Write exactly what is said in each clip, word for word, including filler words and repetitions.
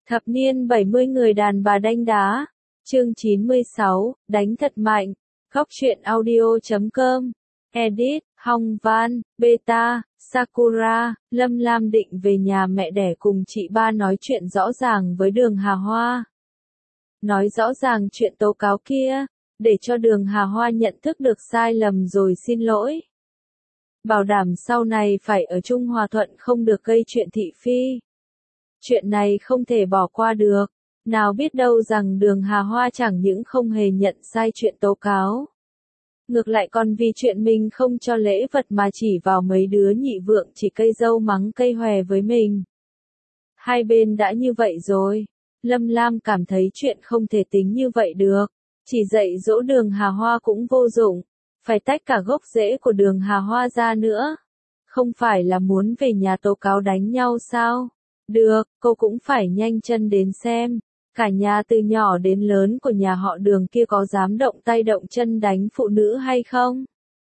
Thập niên bảy mươi người đàn bà đanh đá. Chương chín mươi sáu, đánh thật mạnh. Góc truyện audio chấm com. Edit, Hong Van, Beta, Sakura. Lâm Lam định về nhà mẹ đẻ cùng chị ba nói chuyện rõ ràng với Đường Hà Hoa. Nói rõ ràng chuyện tố cáo kia, để cho Đường Hà Hoa nhận thức được sai lầm rồi xin lỗi. Bảo đảm sau này phải ở chung hòa thuận, không được gây chuyện thị phi. Chuyện này không thể bỏ qua được. Nào biết đâu rằng Đường Hà Hoa chẳng những không hề nhận sai chuyện tố cáo. Ngược lại còn vì chuyện mình không cho lễ vật mà chỉ vào mấy đứa nhị vượng chỉ cây dâu mắng cây hòe với mình. Hai bên đã như vậy rồi. Lâm Lam cảm thấy chuyện không thể tính như vậy được. Chỉ dạy dỗ Đường Hà Hoa cũng vô dụng. Phải tách cả gốc rễ của Đường Hà Hoa ra nữa. Không phải là muốn về nhà tố cáo đánh nhau sao? Được, cô cũng phải nhanh chân đến xem. Cả nhà từ nhỏ đến lớn của nhà họ Đường kia có dám động tay động chân đánh phụ nữ hay không?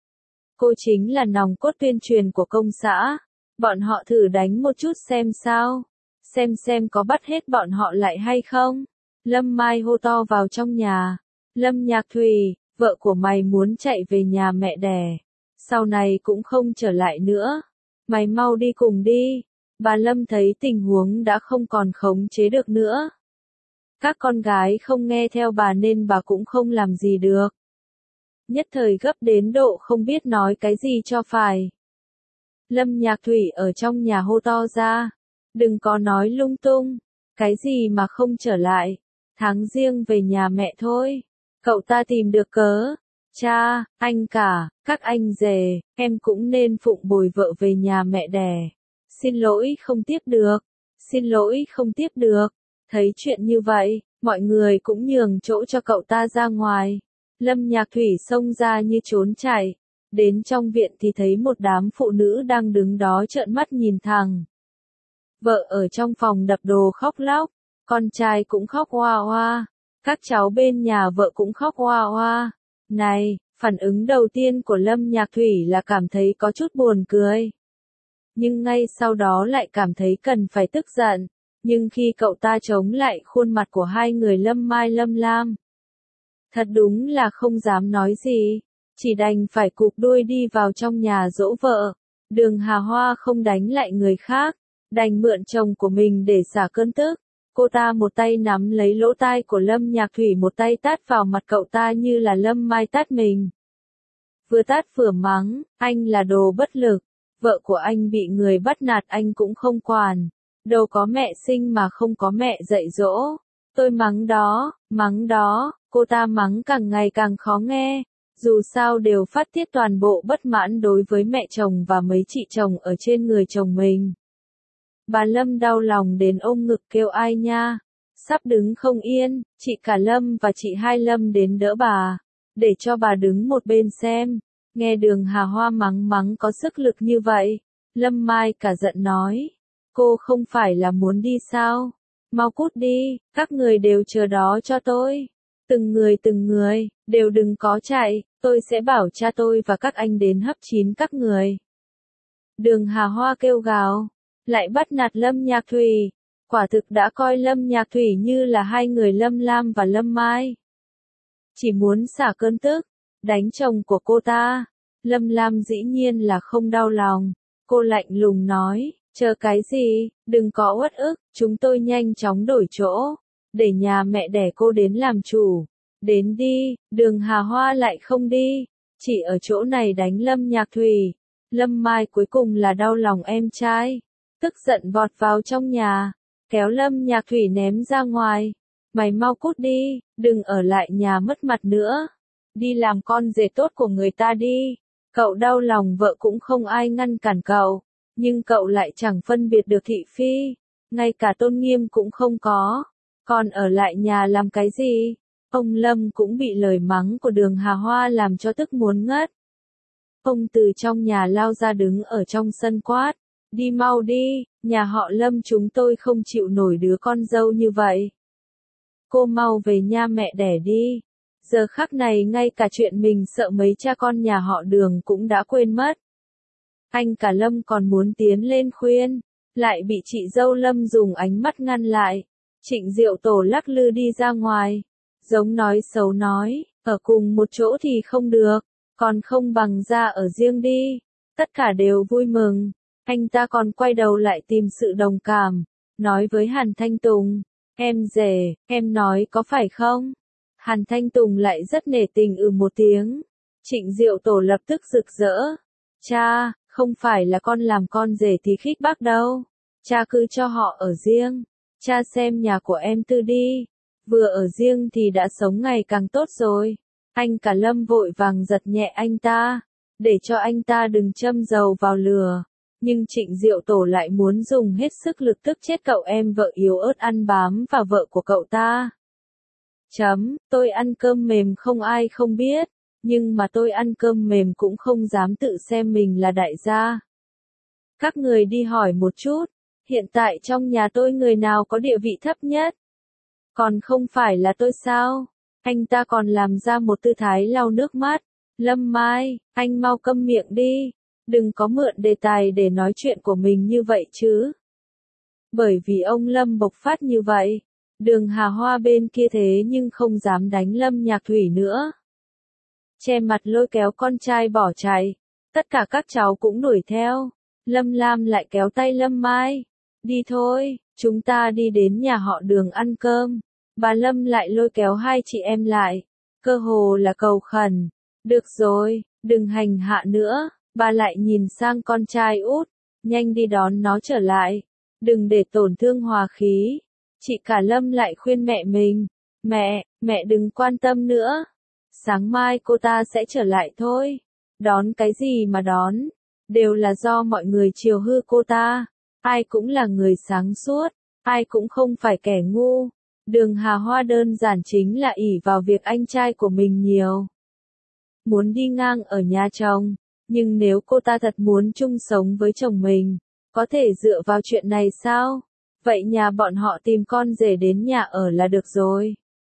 Cô chính là nòng cốt tuyên truyền của công xã. Bọn họ thử đánh một chút xem sao. Xem xem có bắt hết bọn họ lại hay không? Lâm Mai hô to vào trong nhà. Lâm Nhạc Thùy, vợ của mày muốn chạy về nhà mẹ đẻ. Sau này cũng không trở lại nữa. Mày mau đi cùng đi. Bà Lâm thấy tình huống đã không còn khống chế được nữa. Các con gái không nghe theo bà nên bà cũng không làm gì được. Nhất thời gấp đến độ không biết nói cái gì cho phải. Lâm Nhạc Thủy ở trong nhà hô to ra. Đừng có nói lung tung. Cái gì mà không trở lại. Tháng riêng về nhà mẹ thôi. Cậu ta tìm được cớ. Cha, anh cả, các anh rể, em cũng nên phụng bồi vợ về nhà mẹ đẻ. Xin lỗi không tiếp được. Xin lỗi không tiếp được. Thấy chuyện như vậy, mọi người cũng nhường chỗ cho cậu ta ra ngoài. Lâm Nhạc Thủy xông ra như trốn chạy. Đến trong viện thì thấy một đám phụ nữ đang đứng đó trợn mắt nhìn thẳng. Vợ ở trong phòng đập đồ khóc lóc. Con trai cũng khóc oa oa. Các cháu bên nhà vợ cũng khóc oa oa. Này, phản ứng đầu tiên của Lâm Nhạc Thủy là cảm thấy có chút buồn cười. Nhưng ngay sau đó lại cảm thấy cần phải tức giận. Nhưng khi cậu ta chống lại khuôn mặt của hai người Lâm Mai Lâm Lam, thật đúng là không dám nói gì, chỉ đành phải cụp đuôi đi vào trong nhà dỗ vợ. Đường Hà Hoa không đánh lại người khác, đành mượn chồng của mình để xả cơn tức. Cô ta một tay nắm lấy lỗ tai của Lâm Nhạc Thủy, một tay tát vào mặt cậu ta như là Lâm Mai tát mình. Vừa tát vừa mắng, anh là đồ bất lực, vợ của anh bị người bắt nạt anh cũng không quản. Đâu có mẹ sinh mà không có mẹ dạy dỗ. Tôi mắng đó, mắng đó, cô ta mắng càng ngày càng khó nghe. Dù sao đều phát tiết toàn bộ bất mãn đối với mẹ chồng và mấy chị chồng ở trên người chồng mình. Bà Lâm đau lòng đến ôm ngực kêu ai nha. Sắp đứng không yên, chị cả Lâm và chị hai Lâm đến đỡ bà. Để cho bà đứng một bên xem. Nghe Đường Hà Hoa mắng mắng có sức lực như vậy. Lâm Mai cả giận nói. Cô không phải là muốn đi sao? Mau cút đi, các người đều chờ đó cho tôi. Từng người từng người, đều đừng có chạy, tôi sẽ bảo cha tôi và các anh đến hấp chín các người. Đường Hà Hoa kêu gào, lại bắt nạt Lâm Nhạc Thủy. Quả thực đã coi Lâm Nhạc Thủy như là hai người Lâm Lam và Lâm Mai. Chỉ muốn xả cơn tức, đánh chồng của cô ta. Lâm Lam dĩ nhiên là không đau lòng. Cô lạnh lùng nói. Chờ cái gì, đừng có uất ức, chúng tôi nhanh chóng đổi chỗ, để nhà mẹ đẻ cô đến làm chủ. Đến đi, Đường Hà Hoa lại không đi, chỉ ở chỗ này đánh Lâm Nhạc Thủy. Lâm Mai cuối cùng là đau lòng em trai, tức giận vọt vào trong nhà, kéo Lâm Nhạc Thủy ném ra ngoài. Mày mau cút đi, đừng ở lại nhà mất mặt nữa. Đi làm con rể tốt của người ta đi. Cậu đau lòng vợ cũng không ai ngăn cản cậu. Nhưng cậu lại chẳng phân biệt được thị phi, ngay cả tôn nghiêm cũng không có, còn ở lại nhà làm cái gì? Ông Lâm cũng bị lời mắng của Đường Hà Hoa làm cho tức muốn ngất. Ông từ trong nhà lao ra đứng ở trong sân quát, đi mau đi, nhà họ Lâm chúng tôi không chịu nổi đứa con dâu như vậy. Cô mau về nhà mẹ đẻ đi. Giờ khắc này ngay cả chuyện mình sợ mấy cha con nhà họ Đường cũng đã quên mất. Anh cả Lâm còn muốn tiến lên khuyên, lại bị chị dâu Lâm dùng ánh mắt ngăn lại. Trịnh Diệu Tổ lắc lư đi ra ngoài, giống nói xấu nói, ở cùng một chỗ thì không được, còn không bằng ra ở riêng đi. Tất cả đều vui mừng, anh ta còn quay đầu lại tìm sự đồng cảm, nói với Hàn Thanh Tùng, em rể, em nói có phải không? Hàn Thanh Tùng lại rất nể tình ừ một tiếng. Trịnh Diệu Tổ lập tức rực rỡ, cha, không phải là con làm con rể thì khích bác đâu, cha cứ cho họ ở riêng, cha xem nhà của em Tư đi, vừa ở riêng thì đã sống ngày càng tốt rồi. Anh cả Lâm vội vàng giật nhẹ anh ta, để cho anh ta đừng châm dầu vào lửa, nhưng Trịnh Diệu Tổ lại muốn dùng hết sức lực tức chết cậu em vợ yếu ớt ăn bám vào vợ của cậu ta. Chấm, tôi ăn cơm mềm không ai không biết, nhưng mà tôi ăn cơm mềm cũng không dám tự xem mình là đại gia. Các người đi hỏi một chút, hiện tại trong nhà tôi người nào có địa vị thấp nhất? Còn không phải là tôi sao? Anh ta còn làm ra một tư thái lau nước mắt. Lâm Mai, anh mau câm miệng đi, đừng có mượn đề tài để nói chuyện của mình như vậy chứ. Bởi vì ông Lâm bộc phát như vậy, Đường Hà Hoa bên kia thế nhưng không dám đánh Lâm Nhạc Thủy nữa. Che mặt lôi kéo con trai bỏ chạy, tất cả các cháu cũng đuổi theo. Lâm Lam lại kéo tay Lâm Mai, đi thôi, chúng ta đi đến nhà họ Đường ăn cơm. Bà Lâm lại lôi kéo hai chị em lại, cơ hồ là cầu khẩn. Được rồi, đừng hành hạ nữa, bà lại nhìn sang con trai út, nhanh đi đón nó trở lại, đừng để tổn thương hòa khí. Chị cả Lâm lại khuyên mẹ mình, mẹ, mẹ đừng quan tâm nữa, sáng mai cô ta sẽ trở lại thôi, đón cái gì mà đón, đều là do mọi người chiều hư cô ta, ai cũng là người sáng suốt, ai cũng không phải kẻ ngu. Đường Hà Hoa đơn giản chính là ỷ vào việc anh trai của mình nhiều, muốn đi ngang ở nhà chồng, nhưng nếu cô ta thật muốn chung sống với chồng mình, có thể dựa vào chuyện này sao? Vậy nhà bọn họ tìm con rể đến nhà ở là được rồi.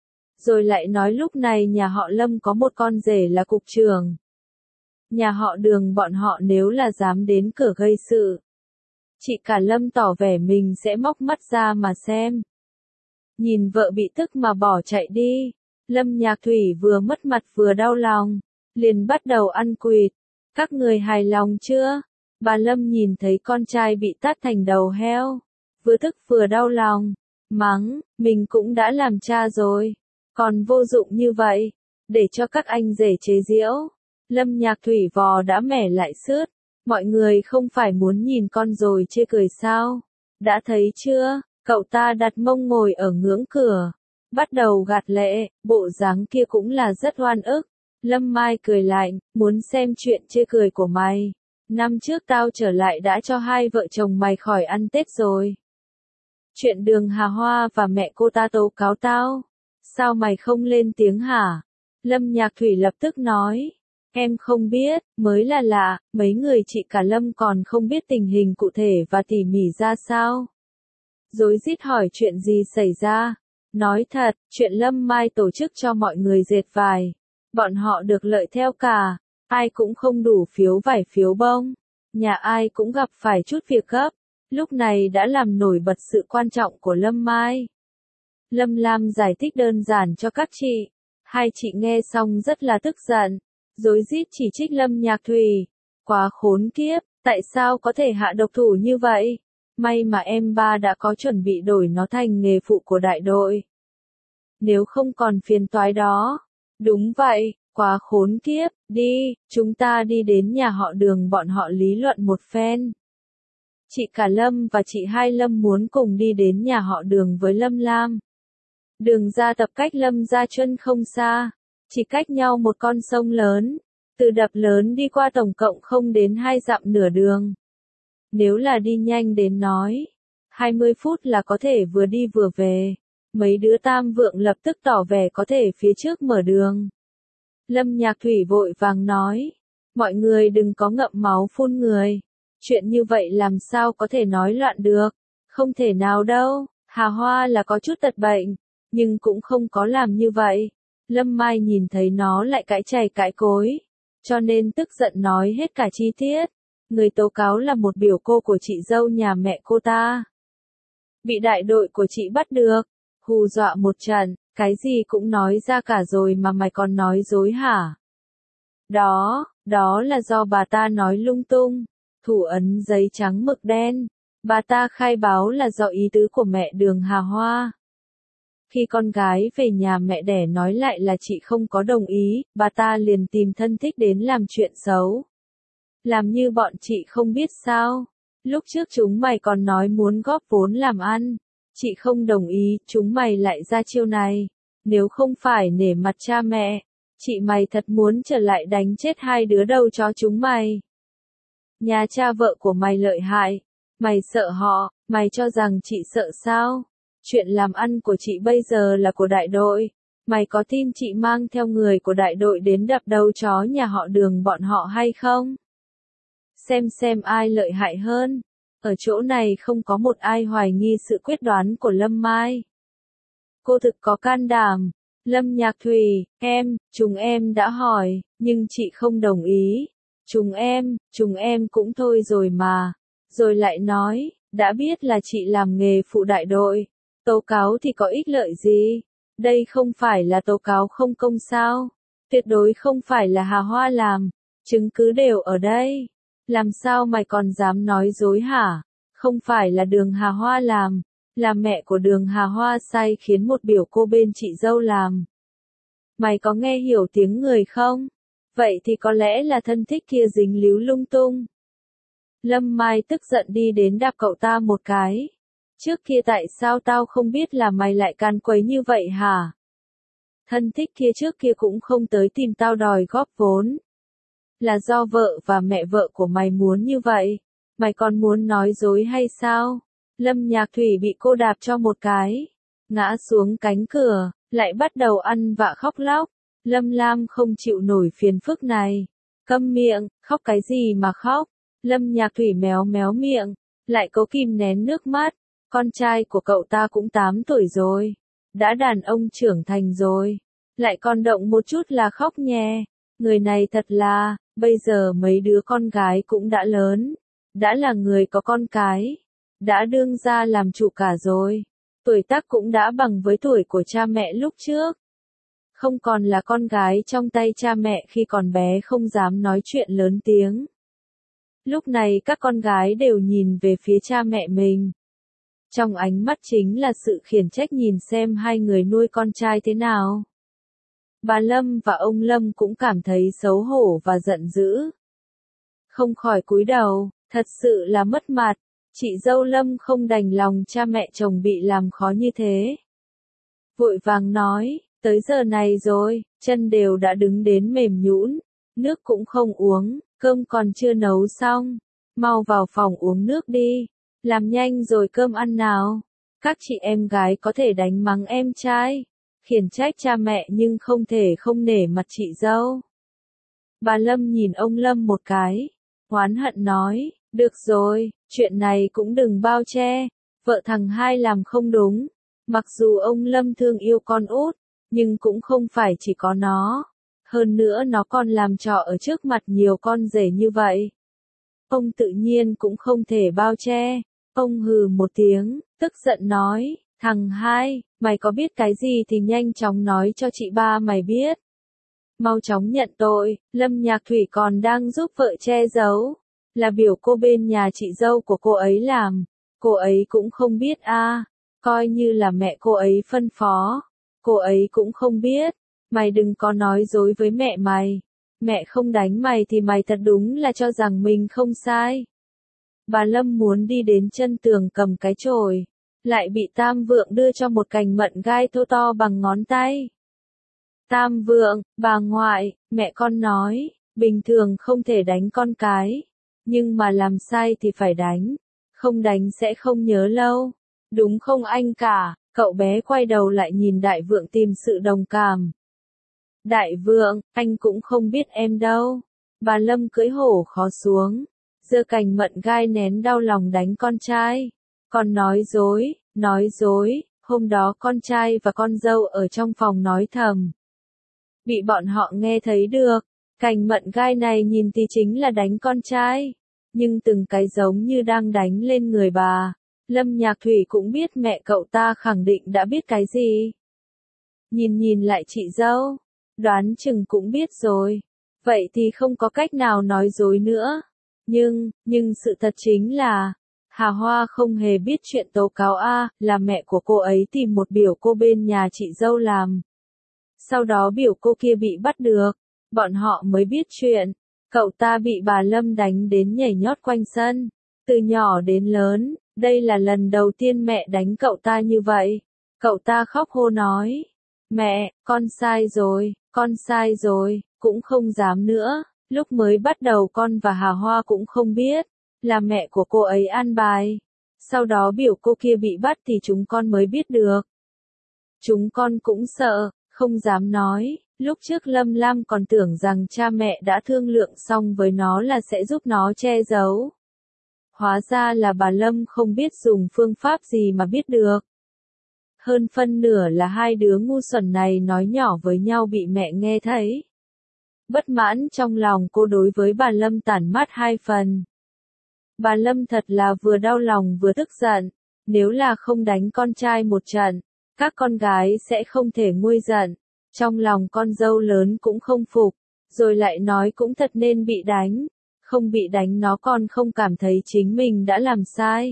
Rồi lại nói lúc này nhà họ Lâm có một con rể là cục trưởng. Nhà họ Đường bọn họ nếu là dám đến cửa gây sự, chị cả Lâm tỏ vẻ mình sẽ móc mắt ra mà xem. Nhìn vợ bị tức mà bỏ chạy đi, Lâm Nhạc Thủy vừa mất mặt vừa đau lòng, liền bắt đầu ăn quỵt. Các người hài lòng chưa? Bà Lâm nhìn thấy con trai bị tát thành đầu heo, vừa tức vừa đau lòng, mắng, mình cũng đã làm cha rồi, còn vô dụng như vậy, để cho các anh rể chế giễu. Lâm Nhạc Thủy vò đã mẻ lại sứt, mọi người không phải muốn nhìn con rồi chê cười sao? Đã thấy chưa? Cậu ta đặt mông ngồi ở ngưỡng cửa, bắt đầu gạt lệ, bộ dáng kia cũng là rất oan ức. Lâm Mai cười lạnh, muốn xem chuyện chê cười của mày. Năm trước tao trở lại đã cho hai vợ chồng mày khỏi ăn Tết rồi. Chuyện Đường Hà Hoa và mẹ cô ta tố cáo tao. Sao mày không lên tiếng hả? Lâm Nhạc Thủy lập tức nói. Em không biết, mới là lạ, mấy người chị cả Lâm còn không biết tình hình cụ thể và tỉ mỉ ra sao. Rối rít hỏi chuyện gì xảy ra. Nói thật, chuyện Lâm Mai tổ chức cho mọi người dệt vải. Bọn họ được lợi theo cả, ai cũng không đủ phiếu vải phiếu bông. Nhà ai cũng gặp phải chút việc gấp. Lúc này đã làm nổi bật sự quan trọng của Lâm Mai. Lâm Lam giải thích đơn giản cho các chị. Hai chị nghe xong rất là tức giận, rối rít chỉ trích Lâm Nhạc Thủy. Quá khốn kiếp, tại sao có thể hạ độc thủ như vậy? May mà em ba đã có chuẩn bị đổi nó thành nghề phụ của đại đội. Nếu không còn phiền toái đó. Đúng vậy, quá khốn kiếp, đi, chúng ta đi đến nhà họ Đường bọn họ lý luận một phen. Chị cả Lâm và chị hai Lâm muốn cùng đi đến nhà họ Đường với Lâm Lam. Đường ra tập cách Lâm Gia Chuân không xa, chỉ cách nhau một con sông lớn, từ đập lớn đi qua tổng cộng không đến hai dặm nửa đường. Nếu là đi nhanh đến nói, hai mươi phút là có thể vừa đi vừa về. Mấy đứa tam vượng lập tức tỏ vẻ có thể phía trước mở đường. Lâm Nhạc Thủy vội vàng nói, mọi người đừng có ngậm máu phun người. Chuyện như vậy làm sao có thể nói loạn được, không thể nào đâu. Hà Hoa là có chút tật bệnh, nhưng cũng không có làm như vậy. Lâm Mai nhìn thấy nó lại cãi chày cãi cối, cho nên tức giận nói hết cả chi tiết. Người tố cáo là một biểu cô của chị dâu nhà mẹ cô ta. bị đại đội của chị bắt được, hù dọa một trận, cái gì cũng nói ra cả rồi mà mày còn nói dối hả? Đó, đó là do bà ta nói lung tung, thủ ấn giấy trắng mực đen, bà ta khai báo là do ý tứ của mẹ Đường Hà Hoa. Khi con gái về nhà mẹ đẻ nói lại là chị không có đồng ý, bà ta liền tìm thân thích đến làm chuyện xấu. Làm như bọn chị không biết sao. Lúc trước chúng mày còn nói muốn góp vốn làm ăn. Chị không đồng ý, chúng mày lại ra chiêu này. Nếu không phải nể mặt cha mẹ, chị mày thật muốn trở lại đánh chết hai đứa đầu chó chúng mày. Nhà cha vợ của mày lợi hại. Mày sợ họ, mày cho rằng chị sợ sao? Chuyện làm ăn của chị bây giờ là của đại đội. Mày có tin chị mang theo người của đại đội đến đập đầu chó nhà họ Đường bọn họ hay không? Xem xem ai lợi hại hơn. Ở chỗ này không có một ai hoài nghi sự quyết đoán của Lâm Mai. Cô thực có can đảm. Lâm Nhạc Thủy, em, chúng em đã hỏi, nhưng chị không đồng ý. Chúng em, chúng em cũng thôi rồi mà. Rồi lại nói, đã biết là chị làm nghề phụ đại đội. Tố cáo thì có ích lợi gì? Đây không phải là tố cáo không công sao? Tuyệt đối không phải là Hà Hoa làm. Chứng cứ đều ở đây. Làm sao mày còn dám nói dối hả? Không phải là Đường Hà Hoa làm. Là mẹ của Đường Hà Hoa sai khiến một biểu cô bên chị dâu làm. Mày có nghe hiểu tiếng người không? Vậy thì có lẽ là thân thích kia dính líu lung tung. Lâm Mai tức giận đi đến đạp cậu ta một cái. Trước kia tại sao tao không biết là mày lại can quấy như vậy hả? Thân thích kia trước kia cũng không tới tìm tao đòi góp vốn. Là do vợ và mẹ vợ của mày muốn như vậy. Mày còn muốn nói dối hay sao? Lâm Nhạc Thủy bị cô đạp cho một cái. Ngã xuống cánh cửa, lại bắt đầu ăn vạ khóc lóc. Lâm Lam không chịu nổi phiền phức này. Câm miệng, khóc cái gì mà khóc? Lâm Nhạc Thủy méo méo miệng, lại cố kìm nén nước mắt. Con trai của cậu ta cũng tám tuổi rồi. Đã đàn ông trưởng thành rồi. Lại còn động một chút là khóc nhè. Người này thật là, bây giờ mấy đứa con gái cũng đã lớn. Đã là người có con cái. Đã đương ra làm chủ cả rồi. Tuổi tác cũng đã bằng với tuổi của cha mẹ lúc trước. Không còn là con gái trong tay cha mẹ khi còn bé không dám nói chuyện lớn tiếng. Lúc này các con gái đều nhìn về phía cha mẹ mình. Trong ánh mắt chính là sự khiển trách nhìn xem hai người nuôi con trai thế nào. Bà Lâm và ông Lâm cũng cảm thấy xấu hổ và giận dữ. Không khỏi cúi đầu, thật sự là mất mặt. Chị dâu Lâm không đành lòng cha mẹ chồng bị làm khó như thế. Vội vàng nói, tới giờ này rồi, chân đều đã đứng đến mềm nhũn, nước cũng không uống, cơm còn chưa nấu xong. Mau vào phòng uống nước đi. Làm nhanh rồi cơm ăn nào. Các chị em gái có thể đánh mắng em trai, khiển trách cha mẹ nhưng không thể không nể mặt chị dâu. Bà Lâm nhìn ông Lâm một cái, oán hận nói, được rồi, chuyện này cũng đừng bao che, vợ thằng hai làm không đúng. Mặc dù ông Lâm thương yêu con út, nhưng cũng không phải chỉ có nó. Hơn nữa nó còn làm trò ở trước mặt nhiều con rể như vậy. Ông tự nhiên cũng không thể bao che. Ông hừ một tiếng, tức giận nói, thằng hai, mày có biết cái gì thì nhanh chóng nói cho chị ba mày biết. Mau chóng nhận tội. Lâm Nhạc Thủy còn đang giúp vợ che giấu. Là biểu cô bên nhà chị dâu của cô ấy làm. Cô ấy cũng không biết a, à, coi như là mẹ cô ấy phân phó. Cô ấy cũng không biết. Mày đừng có nói dối với mẹ mày. Mẹ không đánh mày thì mày thật đúng là cho rằng mình không sai. Bà Lâm muốn đi đến chân tường cầm cái chổi, lại bị Tam Vượng đưa cho một cành mận gai thô to bằng ngón tay. Tam Vượng, bà ngoại, mẹ con nói, bình thường không thể đánh con cái, nhưng mà làm sai thì phải đánh, không đánh sẽ không nhớ lâu. Đúng không anh cả? Cậu bé quay đầu lại nhìn Đại Vượng tìm sự đồng cảm. Đại Vượng, anh cũng không biết em đâu. Bà Lâm cưỡi hổ khó xuống, giơ cành mận gai nén đau lòng đánh con trai. Còn nói dối, nói dối, hôm đó con trai và con dâu ở trong phòng nói thầm. Bị bọn họ nghe thấy được, cành mận gai này nhìn thì chính là đánh con trai, nhưng từng cái giống như đang đánh lên người bà. Lâm Nhạc Thủy cũng biết mẹ cậu ta khẳng định đã biết cái gì. Nhìn nhìn lại chị dâu, đoán chừng cũng biết rồi. Vậy thì không có cách nào nói dối nữa. Nhưng, nhưng sự thật chính là, Hà Hoa không hề biết chuyện tố cáo A, là mẹ của cô ấy tìm một biểu cô bên nhà chị dâu làm. Sau đó biểu cô kia bị bắt được, bọn họ mới biết chuyện. Cậu ta bị bà Lâm đánh đến nhảy nhót quanh sân. Từ nhỏ đến lớn, đây là lần đầu tiên mẹ đánh cậu ta như vậy. Cậu ta khóc hô nói, mẹ, con sai rồi, con sai rồi, cũng không dám nữa. Lúc mới bắt đầu con và Hà Hoa cũng không biết, là mẹ của cô ấy an bài. Sau đó biểu cô kia bị bắt thì chúng con mới biết được. Chúng con cũng sợ, không dám nói. Lúc trước Lâm Lam còn tưởng rằng cha mẹ đã thương lượng xong với nó là sẽ giúp nó che giấu. Hóa ra là bà Lâm không biết dùng phương pháp gì mà biết được. Hơn phân nửa là hai đứa ngu xuẩn này nói nhỏ với nhau bị mẹ nghe thấy. Bất mãn trong lòng cô đối với bà Lâm tản mát hai phần. Bà Lâm thật là vừa đau lòng vừa tức giận. Nếu là không đánh con trai một trận, các con gái sẽ không thể nguôi giận. Trong lòng con dâu lớn cũng không phục, rồi lại nói cũng thật nên bị đánh. Không bị đánh nó còn không cảm thấy chính mình đã làm sai.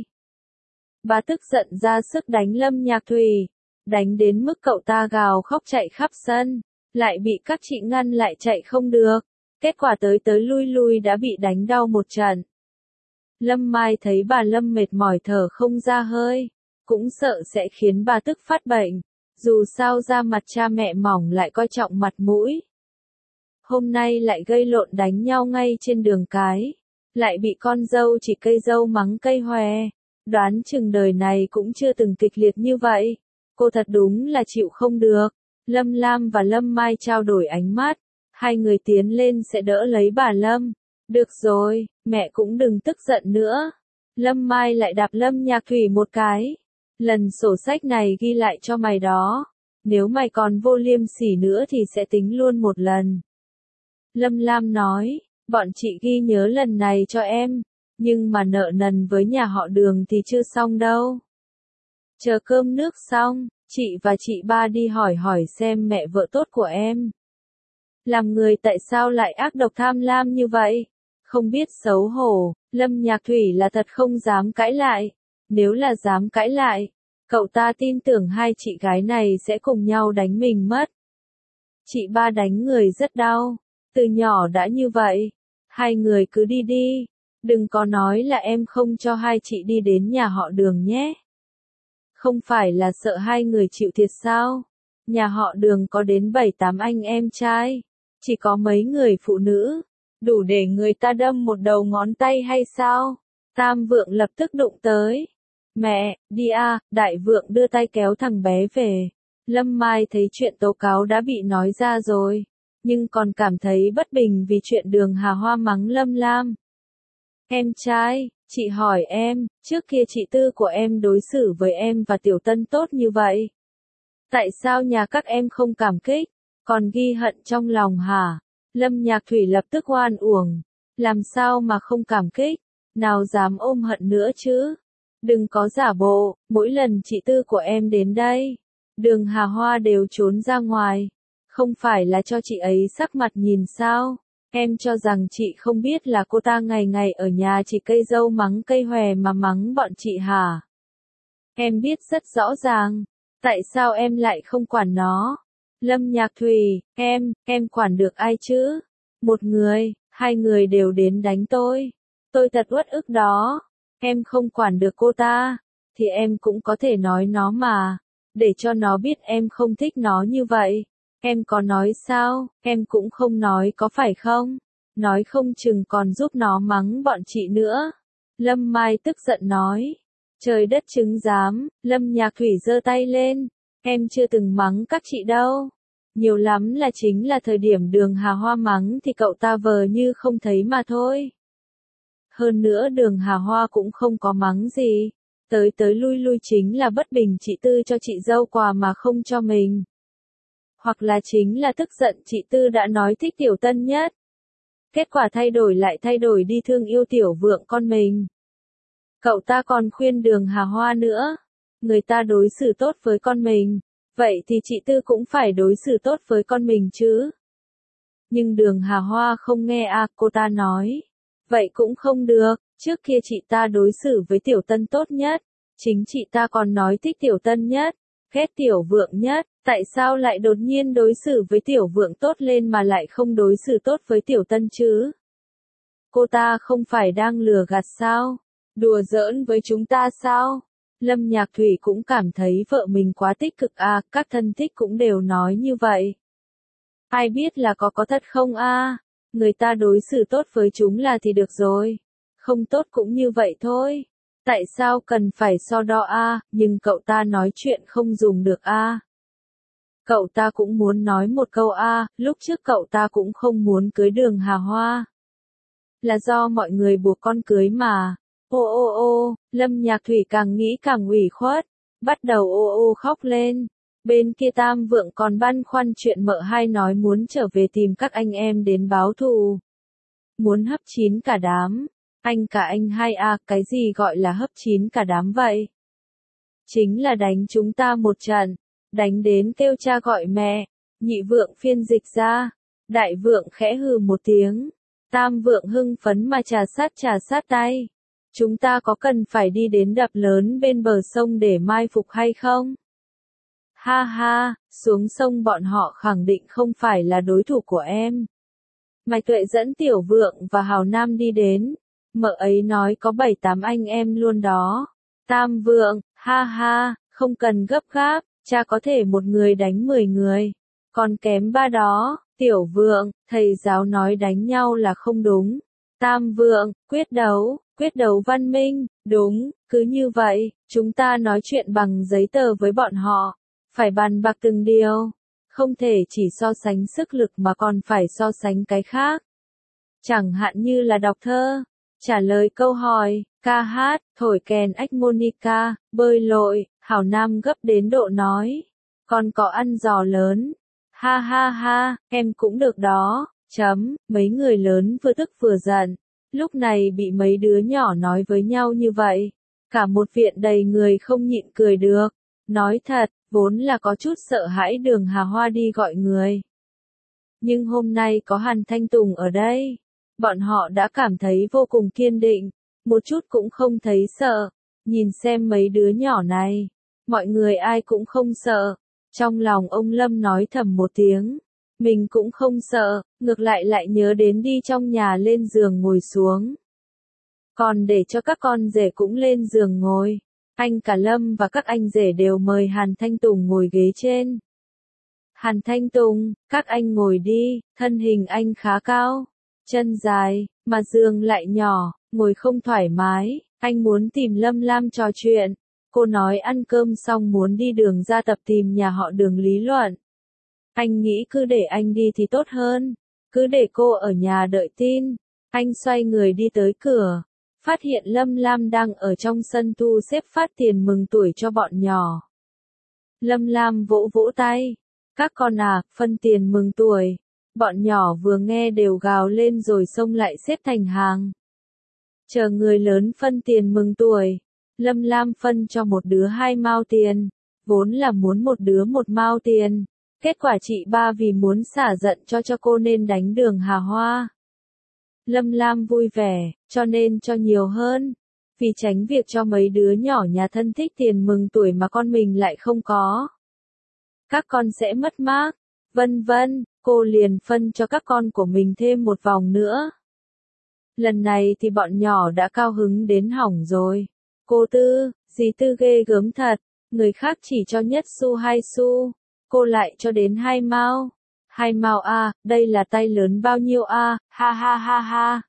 Bà tức giận ra sức đánh Lâm Nhạc Thủy, đánh đến mức cậu ta gào khóc chạy khắp sân, lại bị các chị ngăn lại chạy không được. Kết quả tới tới lui lui đã bị đánh đau một trận. Lâm Mai thấy bà Lâm mệt mỏi thở không ra hơi, cũng sợ sẽ khiến bà tức phát bệnh. Dù sao da mặt cha mẹ mỏng lại coi trọng mặt mũi. Hôm nay lại gây lộn đánh nhau ngay trên đường cái. Lại bị con dâu chỉ cây dâu mắng cây hòe. Đoán chừng đời này cũng chưa từng kịch liệt như vậy. Cô thật đúng là chịu không được. Lâm Lam và Lâm Mai trao đổi ánh mắt. Hai người tiến lên sẽ đỡ lấy bà Lâm. Được rồi, mẹ cũng đừng tức giận nữa. Lâm Mai lại đạp Lâm Nhạc Thủy một cái. Lần sổ sách này ghi lại cho mày đó. Nếu mày còn vô liêm sỉ nữa thì sẽ tính luôn một lần. Lâm Lam nói, bọn chị ghi nhớ lần này cho em. Nhưng mà nợ nần với nhà họ Đường thì chưa xong đâu. Chờ cơm nước xong, chị và chị ba đi hỏi hỏi xem mẹ vợ tốt của em. Làm người tại sao lại ác độc tham lam như vậy? Không biết xấu hổ, Lâm Nhạc Thủy là thật không dám cãi lại. Nếu là dám cãi lại, cậu ta tin tưởng hai chị gái này sẽ cùng nhau đánh mình mất. Chị ba đánh người rất đau, từ nhỏ đã như vậy. Hai người cứ đi đi, đừng có nói là em không cho hai chị đi đến nhà họ Đường nhé. Không phải là sợ hai người chịu thiệt sao? Nhà họ Đường có đến bảy tám anh em trai, chỉ có mấy người phụ nữ, đủ để người ta đâm một đầu ngón tay hay sao? Tam Vượng lập tức đụng tới. Mẹ, đi à, Đại Vượng đưa tay kéo thằng bé về. Lâm Mai thấy chuyện tố cáo đã bị nói ra rồi, nhưng còn cảm thấy bất bình vì chuyện Đường Hà Hoa mắng Lâm Lam. Em trai, chị hỏi em, trước kia chị Tư của em đối xử với em và Tiểu Tân tốt như vậy. Tại sao nhà các em không cảm kích, còn ghi hận trong lòng hả? Lâm Nhạc Thủy lập tức oan uổng. Làm sao mà không cảm kích, nào dám ôm hận nữa chứ? Đừng có giả bộ, mỗi lần chị Tư của em đến đây, Đường Hà Hoa đều trốn ra ngoài. Không phải là cho chị ấy sắc mặt nhìn sao? Em cho rằng chị không biết là cô ta ngày ngày ở nhà chỉ cây dâu mắng cây hòe mà mắng bọn chị hả? Em biết rất rõ ràng. Tại sao em lại không quản nó? Lâm Nhạc Thủy, em, em quản được ai chứ? Một người, hai người đều đến đánh tôi. Tôi thật uất ức đó. Em không quản được cô ta, thì em cũng có thể nói nó mà, để cho nó biết em không thích nó như vậy. Em có nói sao, em cũng không nói có phải không? Nói không chừng còn giúp nó mắng bọn chị nữa. Lâm Mai tức giận nói. Trời đất chứng giám, Lâm Nhạc Thủy giơ tay lên. Em chưa từng mắng các chị đâu. Nhiều lắm là chính là thời điểm Đường Hà Hoa mắng thì cậu ta vờ như không thấy mà thôi. Hơn nữa Đường Hà Hoa cũng không có mắng gì. Tới tới lui lui chính là bất bình chị Tư cho chị dâu quà mà không cho mình. Hoặc là chính là tức giận chị Tư đã nói thích Tiểu Tân nhất. Kết quả thay đổi lại thay đổi đi thương yêu Tiểu Vượng con mình. Cậu ta còn khuyên Đường Hà Hoa nữa. Người ta đối xử tốt với con mình, vậy thì chị Tư cũng phải đối xử tốt với con mình chứ. Nhưng Đường Hà Hoa không nghe à, cô ta nói. Vậy cũng không được, trước kia chị ta đối xử với Tiểu Tân tốt nhất. Chính chị ta còn nói thích Tiểu Tân nhất, ghét Tiểu Vượng nhất, tại sao lại đột nhiên đối xử với Tiểu Vượng tốt lên mà lại không đối xử tốt với Tiểu Tân chứ? Cô ta không phải đang lừa gạt sao? Đùa giỡn với chúng ta sao? Lâm Nhạc Thủy cũng cảm thấy vợ mình quá tích cực à, các thân thích cũng đều nói như vậy. Ai biết là có có thật không à? Người ta đối xử tốt với chúng là thì được rồi. Không tốt cũng như vậy thôi. Tại sao cần phải so đo à, nhưng cậu ta nói chuyện không dùng được à? Cậu ta cũng muốn nói một câu à, lúc trước cậu ta cũng không muốn cưới Đường Hà Hoa. Là do mọi người buộc con cưới mà. Ô ô ô, Lâm Nhạc Thủy càng nghĩ càng ủy khuất, bắt đầu ô ô khóc lên. Bên kia Tam Vượng còn băn khoăn chuyện mợ hai nói muốn trở về tìm các anh em đến báo thù. Muốn hấp chín cả đám. Anh cả anh hai à, cái gì gọi là hấp chín cả đám vậy? Chính là đánh chúng ta một trận, đánh đến kêu cha gọi mẹ. Nhị Vượng phiên dịch ra. Đại Vượng khẽ hừ một tiếng. Tam Vượng hưng phấn mà trà sát trà sát tay. Chúng ta có cần phải đi đến đập lớn bên bờ sông để mai phục hay không? Ha ha, xuống sông bọn họ khẳng định không phải là đối thủ của em. Mạch Tuệ dẫn Tiểu Vượng và Hào Nam đi đến. Mợ ấy nói có bảy tám anh em luôn đó. Tam Vượng, ha ha, không cần gấp gáp, cha có thể một người đánh mười người. Còn kém ba đó, Tiểu Vượng, thầy giáo nói đánh nhau là không đúng. Tam Vượng, quyết đấu, quyết đấu văn minh, đúng, cứ như vậy, chúng ta nói chuyện bằng giấy tờ với bọn họ. Phải bàn bạc từng điều. Không thể chỉ so sánh sức lực mà còn phải so sánh cái khác. Chẳng hạn như là đọc thơ, trả lời câu hỏi, ca hát, thổi kèn harmonica, bơi lội. Hảo Nam gấp đến độ nói. Còn có ăn giò lớn. Ha ha ha, em cũng được đó. Chấm, mấy người lớn vừa tức vừa giận. Lúc này bị mấy đứa nhỏ nói với nhau như vậy. Cả một viện đầy người không nhịn cười được. Nói thật, vốn là có chút sợ hãi Đường Hà Hoa đi gọi người. Nhưng hôm nay có Hàn Thanh Tùng ở đây. Bọn họ đã cảm thấy vô cùng kiên định. Một chút cũng không thấy sợ. Nhìn xem mấy đứa nhỏ này. Mọi người ai cũng không sợ. Trong lòng ông Lâm nói thầm một tiếng. Mình cũng không sợ, ngược lại lại nhớ đến đi trong nhà lên giường ngồi xuống. Còn để cho các con rể cũng lên giường ngồi. Anh cả Lâm và các anh rể đều mời Hàn Thanh Tùng ngồi ghế trên. Hàn Thanh Tùng, các anh ngồi đi, thân hình anh khá cao, chân dài, mà giường lại nhỏ, ngồi không thoải mái. Anh muốn tìm Lâm Lam trò chuyện. Cô nói ăn cơm xong muốn đi Đường ra tập tìm nhà họ Đường lý luận. Anh nghĩ cứ để anh đi thì tốt hơn. Cứ để cô ở nhà đợi tin. Anh xoay người đi tới cửa. Phát hiện Lâm Lam đang ở trong sân thu xếp phát tiền mừng tuổi cho bọn nhỏ. Lâm Lam vỗ vỗ tay. Các con à, phân tiền mừng tuổi. Bọn nhỏ vừa nghe đều gào lên rồi xông lại xếp thành hàng. Chờ người lớn phân tiền mừng tuổi. Lâm Lam phân cho một đứa hai mao tiền. Vốn là muốn một đứa một mao tiền. Kết quả chị ba vì muốn xả giận cho cho cô nên đánh Đường Hà Hoa. Lâm Lam vui vẻ, cho nên cho nhiều hơn. Vì tránh việc cho mấy đứa nhỏ nhà thân thích tiền mừng tuổi mà con mình lại không có. Các con sẽ mất mát. Vân vân, cô liền phân cho các con của mình thêm một vòng nữa. Lần này thì bọn nhỏ đã cao hứng đến hỏng rồi. Cô Tư, dì Tư ghê gớm thật. Người khác chỉ cho nhất xu hai xu. Cô lại cho đến hai mao. Hai mao a, đây là tay lớn bao nhiêu a, ha ha ha ha.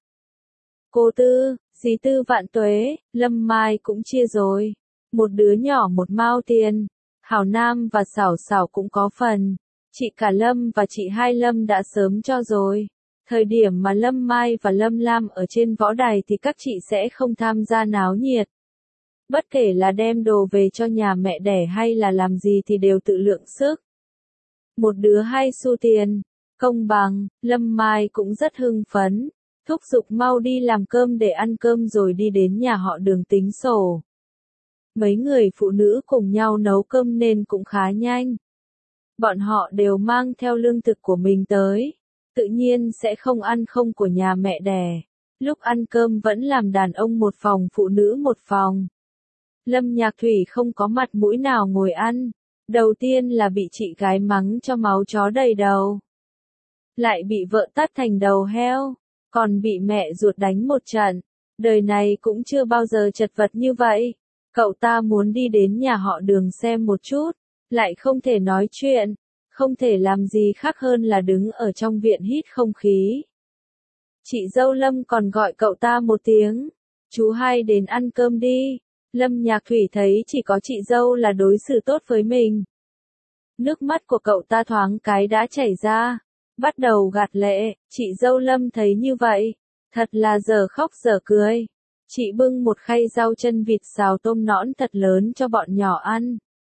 Cô Tư, dì Tư vạn tuế, Lâm Mai cũng chia rồi. Một đứa nhỏ một mao tiền. Hảo Nam và Xảo Xảo cũng có phần. Chị cả Lâm và chị hai Lâm đã sớm cho rồi. Thời điểm mà Lâm Mai và Lâm Lam ở trên võ đài thì các chị sẽ không tham gia náo nhiệt. Bất kể là đem đồ về cho nhà mẹ đẻ hay là làm gì thì đều tự lượng sức. Một đứa hai xu tiền, công bằng, Lâm Mai cũng rất hưng phấn. thúc giục mau đi làm cơm để ăn cơm rồi đi đến nhà họ Đường tính sổ. Mấy người phụ nữ cùng nhau nấu cơm nên cũng khá nhanh. Bọn họ đều mang theo lương thực của mình tới, tự nhiên sẽ không ăn không của nhà mẹ đẻ. Lúc ăn cơm vẫn làm đàn ông một phòng phụ nữ một phòng. Lâm Nhạc Thủy không có mặt mũi nào ngồi ăn. Đầu tiên là bị chị gái mắng cho máu chó đầy đầu. Lại bị vợ tát thành đầu heo. Còn bị mẹ ruột đánh một trận. Đời này cũng chưa bao giờ chật vật như vậy. Cậu ta muốn đi đến nhà họ Đường xem một chút. Lại không thể nói chuyện. Không thể làm gì khác hơn là đứng ở trong viện hít không khí. Chị dâu Lâm còn gọi cậu ta một tiếng. Chú hai đến ăn cơm đi. Lâm Nhạc Thủy thấy chỉ có chị dâu là đối xử tốt với mình. Nước mắt của cậu ta thoáng cái đã chảy ra. Bắt đầu gạt lệ, chị dâu Lâm thấy như vậy. Thật là giờ khóc giờ cười. Chị bưng một khay rau chân vịt xào tôm nõn thật lớn cho bọn nhỏ ăn.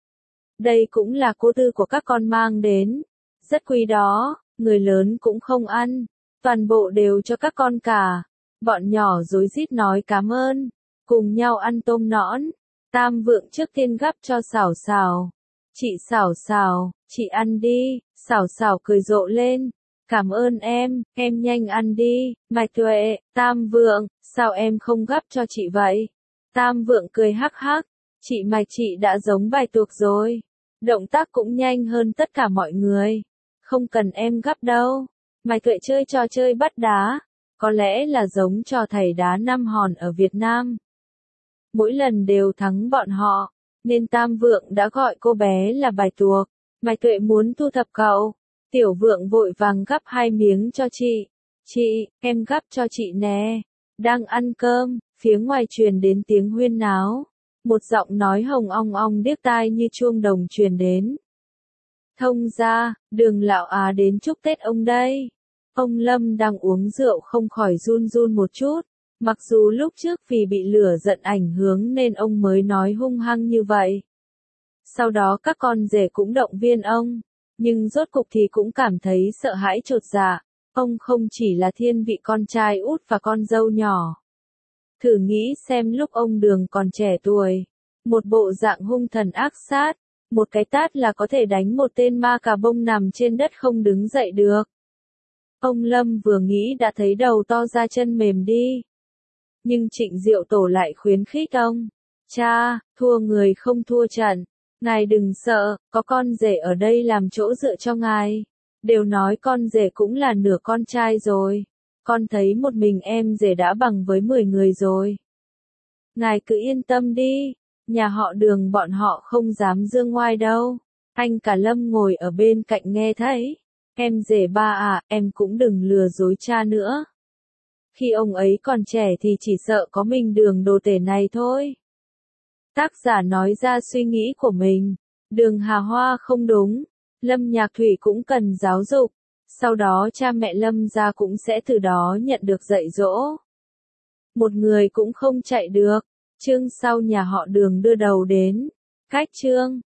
Đây cũng là cô tư của các con mang đến. Rất quý đó, người lớn cũng không ăn. Toàn bộ đều cho các con cả. Bọn nhỏ rối rít nói cảm ơn. Cùng nhau ăn tôm nõn. Tam Vượng trước tiên gắp cho Xảo Xảo. Chị Xảo Xảo, chị ăn đi. Xảo Xảo cười rộ lên. Cảm ơn em, em nhanh ăn đi. Mạch Tuệ, Tam Vượng, sao em không gắp cho chị vậy? Tam Vượng cười hắc hắc. Chị Mạch chị đã giống bài tuộc rồi. Động tác cũng nhanh hơn tất cả mọi người. Không cần em gắp đâu. Mạch Tuệ chơi trò chơi bắt đá. Có lẽ là giống trò thầy đá năm hòn ở Việt Nam. Mỗi lần đều thắng bọn họ, nên Tam Vượng đã gọi cô bé là bài tuộc. Mạch Tuệ muốn thu thập cậu. Tiểu Vượng vội vàng gắp hai miếng cho chị. Chị, em gắp cho chị nè. Đang ăn cơm, phía ngoài truyền đến tiếng huyên náo. Một giọng nói hồng ong ong điếc tai như chuông đồng truyền đến. Thông ra, Đường lão á đến chúc Tết ông đây. Ông Lâm đang uống rượu không khỏi run run một chút. Mặc dù lúc trước vì bị lửa giận ảnh hưởng nên ông mới nói hung hăng như vậy. Sau đó các con rể cũng động viên ông. Nhưng rốt cục thì cũng cảm thấy sợ hãi chột dạ. Ông không chỉ là thiên vị con trai út và con dâu nhỏ. Thử nghĩ xem lúc ông Đường còn trẻ tuổi. Một bộ dạng hung thần ác sát. Một cái tát là có thể đánh một tên ma cà bông nằm trên đất không đứng dậy được. Ông Lâm vừa nghĩ đã thấy đầu to ra chân mềm đi. Nhưng Trịnh Diệu Tổ lại khuyến khích ông. Cha, thua người không thua trận. Ngài đừng sợ, có con rể ở đây làm chỗ dựa cho ngài. Đều nói con rể cũng là nửa con trai rồi. Con thấy một mình em rể đã bằng với mười người rồi. Ngài cứ yên tâm đi. Nhà họ Đường bọn họ không dám dương ngoai đâu. Anh cả Lâm ngồi ở bên cạnh nghe thấy. Em rể ba à, em cũng đừng lừa dối cha nữa. Khi ông ấy còn trẻ thì chỉ sợ có mình Đường đồ tể này thôi. Tác giả nói ra suy nghĩ của mình. Đường Hà Hoa không đúng. Lâm Nhạc Thủy cũng cần giáo dục. Sau đó cha mẹ Lâm gia cũng sẽ từ đó nhận được dạy dỗ. Một người cũng không chạy được. Chương sau nhà họ Đường đưa đầu đến. Cách chương.